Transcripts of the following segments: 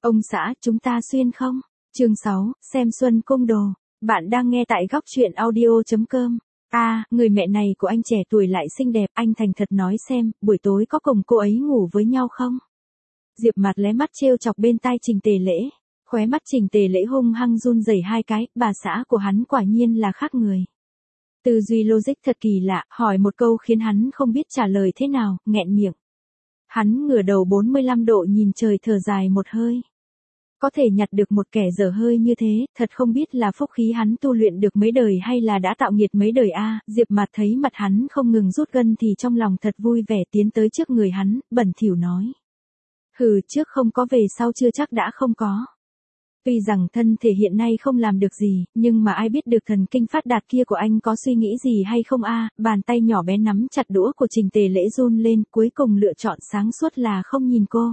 Ông xã, chúng ta xuyên không? Chương 6, xem Xuân Cung Đồ. Bạn đang nghe tại góc truyện audio.com. Người mẹ này của anh trẻ tuổi lại xinh đẹp, anh thành thật nói xem, buổi tối có cùng cô ấy ngủ với nhau không? Diệp Mạt lé mắt trêu chọc bên tai Trình Tề Lễ. Khóe mắt Trình Tề Lễ hung hăng run rẩy hai cái, bà xã của hắn quả nhiên là khác người. Tư duy logic thật kỳ lạ, hỏi một câu khiến hắn không biết trả lời thế nào, nghẹn miệng. Hắn ngửa đầu 45 độ nhìn trời thở dài một hơi. Có thể nhặt được một kẻ dở hơi như thế, thật không biết là phúc khí hắn tu luyện được mấy đời hay là đã tạo nghiệt mấy đời a. Diệp Mạt thấy mặt hắn không ngừng rút gân thì trong lòng thật vui vẻ tiến tới trước người hắn, bẩn thỉu nói. Hừ, trước không có về sau chưa chắc đã không có. Tuy rằng thân thể hiện nay không làm được gì, nhưng mà ai biết được thần kinh phát đạt kia của anh có suy nghĩ gì hay không a. Bàn tay nhỏ bé nắm chặt đũa của Trình Tề Lễ run lên, cuối cùng lựa chọn sáng suốt là không nhìn cô.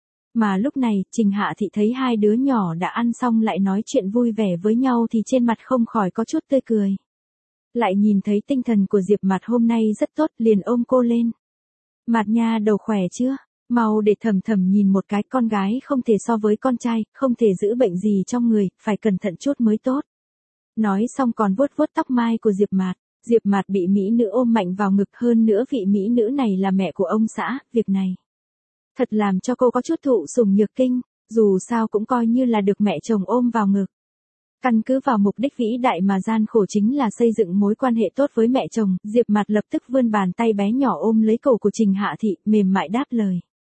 Mà lúc này, Trình Hạ Thị thấy hai đứa nhỏ đã ăn xong lại nói chuyện vui vẻ với nhau thì trên mặt không khỏi có chút tươi cười. Lại nhìn thấy tinh thần của Diệp Mạt hôm nay rất tốt, liền ôm cô lên. Mạt nha đầu khỏe chưa? Mau để Thầm Thầm nhìn một cái, con gái không thể so với con trai, không thể giữ bệnh gì trong người, phải cẩn thận chút mới tốt. Nói xong còn vuốt vuốt tóc mai của Diệp Mạt. Diệp Mạt bị mỹ nữ ôm mạnh vào ngực, hơn nữa vị mỹ nữ này là mẹ của ông xã, việc này thật làm cho cô có chút thụ sủng nhược kinh, dù sao cũng coi như là được mẹ chồng ôm vào ngực. Căn cứ vào mục đích vĩ đại mà gian khổ chính là xây dựng mối quan hệ tốt với mẹ chồng, Diệp Mạt lập tức vươn bàn tay bé nhỏ ôm lấy cổ của Trình Hạ Thị, mềm mại đáp lời.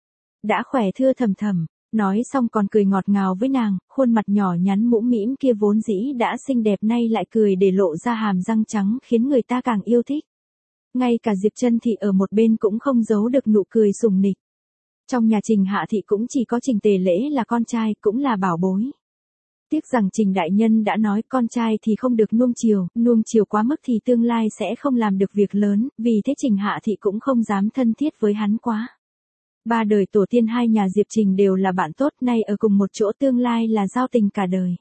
Đã khỏe thưa Thầm Thầm, nói xong còn cười ngọt ngào với nàng, khuôn mặt nhỏ nhắn mũm mĩm kia vốn dĩ đã xinh đẹp nay lại cười để lộ ra hàm răng trắng khiến người ta càng yêu thích. Ngay cả Diệp Trân Thị ở một bên cũng không giấu được nụ cười sùng nịch. Trong nhà Trình Hạ Thị cũng chỉ có Trình Tề Lễ là con trai, cũng là bảo bối. Tiếc rằng Trình đại nhân đã nói con trai thì không được nuông chiều quá mức thì tương lai sẽ không làm được việc lớn, vì thế Trình Hạ Thị cũng không dám thân thiết với hắn quá. Ba đời tổ tiên hai nhà Diệp Trình đều là bạn tốt, nay ở cùng một chỗ tương lai là giao tình cả đời.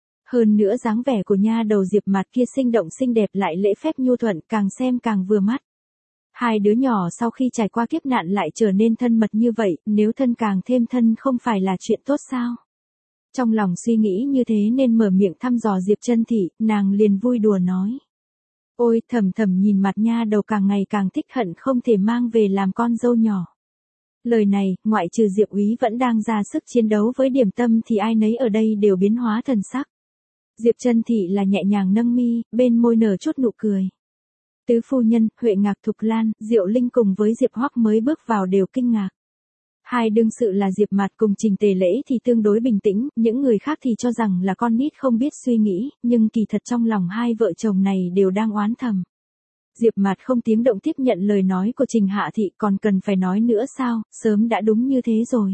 Hơn nữa dáng vẻ của nha đầu Diệp Mạt kia sinh động xinh đẹp lại lễ phép nhu thuận, càng xem càng vừa mắt. Hai đứa nhỏ sau khi trải qua kiếp nạn lại trở nên thân mật như vậy, nếu thân càng thêm thân không phải là chuyện tốt sao? Trong lòng suy nghĩ như thế nên mở miệng thăm dò Diệp Trân Thị, nàng liền vui đùa nói. Ôi, Thầm Thầm nhìn mặt nha đầu càng ngày càng thích hận không thể mang về làm con dâu nhỏ. Lời này, ngoại trừ Diệp Úy vẫn đang ra sức chiến đấu với Điểm Tâm thì ai nấy ở đây đều biến hóa thần sắc. Diệp Trân Thị là nhẹ nhàng nâng mi, bên môi nở chút nụ cười. Tứ phu nhân, Huệ Ngạc Thục Lan, Diệu Linh cùng với Diệp Hoắc mới bước vào đều kinh ngạc. Hai đương sự là Diệp Mạt cùng Trình Tề Lễ thì tương đối bình tĩnh, những người khác thì cho rằng là con nít không biết suy nghĩ, nhưng kỳ thật trong lòng hai vợ chồng này đều đang oán thầm. Diệp Mạt không tiếng động tiếp nhận lời nói của Trình Hạ Thị, còn cần phải nói nữa sao, sớm đã đúng như thế rồi.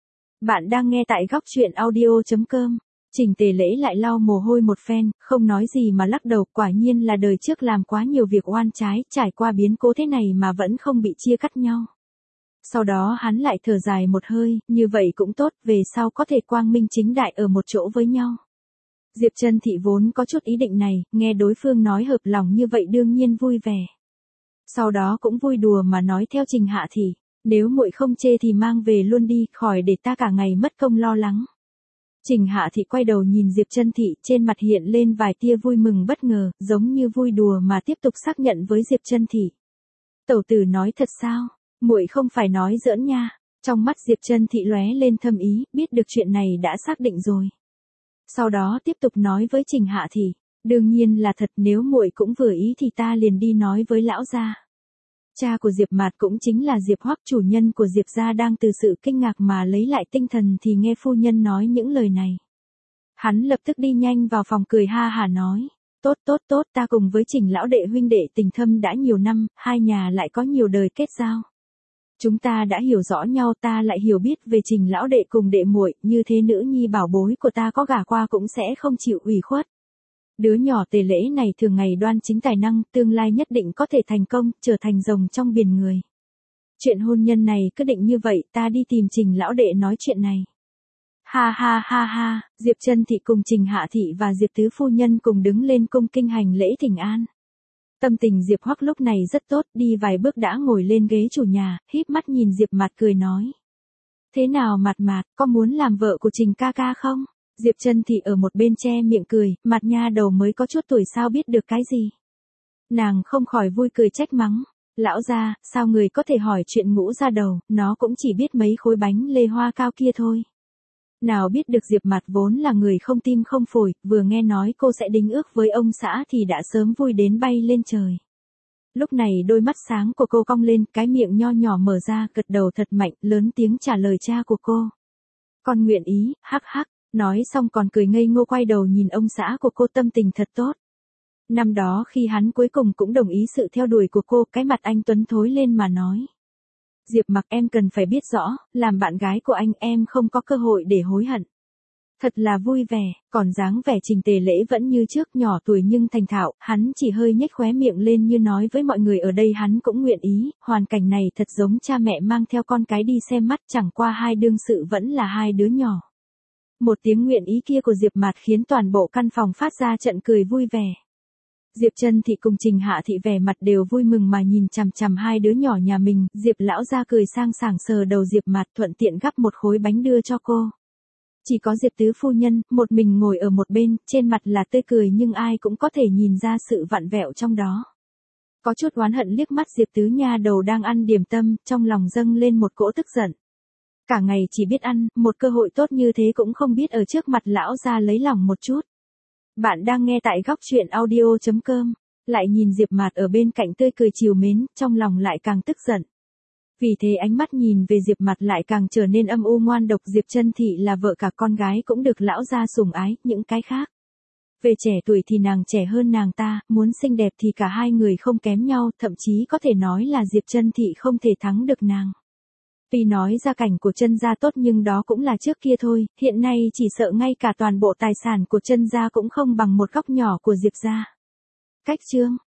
Bạn đang nghe tại góc truyện audio.com. Trình Tề Lễ lại lau mồ hôi một phen, không nói gì mà lắc đầu, quả nhiên là đời trước làm quá nhiều việc oan trái, trải qua biến cố thế này mà vẫn không bị chia cắt nhau. Sau đó hắn lại thở dài một hơi, như vậy cũng tốt, về sau có thể quang minh chính đại ở một chỗ với nhau. Diệp Trân Thị vốn có chút ý định này, nghe đối phương nói hợp lòng như vậy đương nhiên vui vẻ. Sau đó cũng vui đùa mà nói theo Trình Hạ Thị, nếu muội không chê thì mang về luôn đi, khỏi để ta cả ngày mất công lo lắng. Trình Hạ Thị quay đầu nhìn Diệp Trân Thị, trên mặt hiện lên vài tia vui mừng bất ngờ, giống như vui đùa mà tiếp tục xác nhận với Diệp Trân Thị. Tẩu tử nói thật sao? Muội không phải nói giỡn nha. Trong mắt Diệp Trân Thị lóe lên thâm ý, biết được chuyện này đã xác định rồi. Sau đó tiếp tục nói với Trình Hạ Thị, đương nhiên là thật, nếu muội cũng vừa ý thì ta liền đi nói với lão gia. Cha của Diệp Mạt cũng chính là Diệp Hoắc, chủ nhân của Diệp gia, đang từ sự kinh ngạc mà lấy lại tinh thần thì nghe phu nhân nói những lời này. Hắn lập tức đi nhanh vào phòng cười ha hả nói, tốt, ta cùng với Trình lão đệ huynh đệ tình thâm đã nhiều năm, hai nhà lại có nhiều đời kết giao. Chúng ta đã hiểu rõ nhau, ta lại hiểu biết về Trình lão đệ cùng đệ muội, như thế nữ nhi bảo bối của ta có gả qua cũng sẽ không chịu ủy khuất. Đứa nhỏ Tề Lễ này thường ngày đoan chính tài năng, tương lai nhất định có thể thành công, trở thành rồng trong biển người. Chuyện hôn nhân này cứ định như vậy, ta đi tìm Trình lão đệ nói chuyện này. Ha, Diệp Trân Thị cùng Trình Hạ Thị và Diệp Tứ phu nhân cùng đứng lên cung kinh hành lễ thỉnh an. Tâm tình Diệp Hoắc lúc này rất tốt, đi vài bước đã ngồi lên ghế chủ nhà, híp mắt nhìn Diệp Mạt cười nói. Thế nào Mạt Mạt, có muốn làm vợ của Trình ca ca không? Diệp Trân Thị ở một bên che miệng cười, mặt nha đầu mới có chút tuổi sao biết được cái gì. Nàng không khỏi vui cười trách mắng. Lão gia, sao người có thể hỏi chuyện ngũ ra đầu, nó cũng chỉ biết mấy khối bánh lê hoa cao kia thôi. Nào biết được Diệp Mạt vốn là người không tim không phổi, vừa nghe nói cô sẽ đính ước với ông xã thì đã sớm vui đến bay lên trời. Lúc này đôi mắt sáng của cô cong lên, cái miệng nho nhỏ mở ra, gật đầu thật mạnh, lớn tiếng trả lời cha của cô. Con nguyện ý, hắc hắc, nói xong còn cười ngây ngô quay đầu nhìn ông xã của cô, tâm tình thật tốt. Năm đó khi hắn cuối cùng cũng đồng ý sự theo đuổi của cô, cái mặt anh tuấn thối lên mà nói. Diệp Mặc, em cần phải biết rõ, làm bạn gái của anh em không có cơ hội để hối hận. Thật là vui vẻ, còn dáng vẻ Trình Tề Lễ vẫn như trước, nhỏ tuổi nhưng thành thạo, hắn chỉ hơi nhếch khóe miệng lên như nói với mọi người ở đây hắn cũng nguyện ý, hoàn cảnh này thật giống cha mẹ mang theo con cái đi xem mắt, chẳng qua hai đương sự vẫn là hai đứa nhỏ. Một tiếng nguyện ý kia của Diệp Mạt khiến toàn bộ căn phòng phát ra trận cười vui vẻ. Diệp Trân Thị cùng Trình Hạ Thị vẻ mặt đều vui mừng mà nhìn chằm chằm hai đứa nhỏ nhà mình, Diệp lão gia cười sang sảng sờ đầu Diệp Mạt, thuận tiện gắp một khối bánh đưa cho cô. Chỉ có Diệp tứ phu nhân, một mình ngồi ở một bên, trên mặt là tươi cười nhưng ai cũng có thể nhìn ra sự vặn vẹo trong đó. Có chút oán hận liếc mắt Diệp tứ nha đầu đang ăn điểm tâm, trong lòng dâng lên một cỗ tức giận. Cả ngày chỉ biết ăn, một cơ hội tốt như thế cũng không biết ở trước mặt lão gia lấy lòng một chút. Bạn đang nghe tại góc truyện audio.com, lại nhìn Diệp Mạt ở bên cạnh tươi cười trìu mến, trong lòng lại càng tức giận. Vì thế ánh mắt nhìn về Diệp Mạt lại càng trở nên âm u ngoan độc. Diệp Trân Thị là vợ cả con gái cũng được lão gia sủng ái, những cái khác. Về trẻ tuổi thì nàng trẻ hơn nàng ta, muốn xinh đẹp thì cả hai người không kém nhau, thậm chí có thể nói là Diệp Trân Thị không thể thắng được nàng. Tuy nói gia cảnh của Trân gia tốt nhưng đó cũng là trước kia thôi, hiện nay chỉ sợ ngay cả toàn bộ tài sản của Trân gia cũng không bằng một góc nhỏ của Diệp gia. Cách chương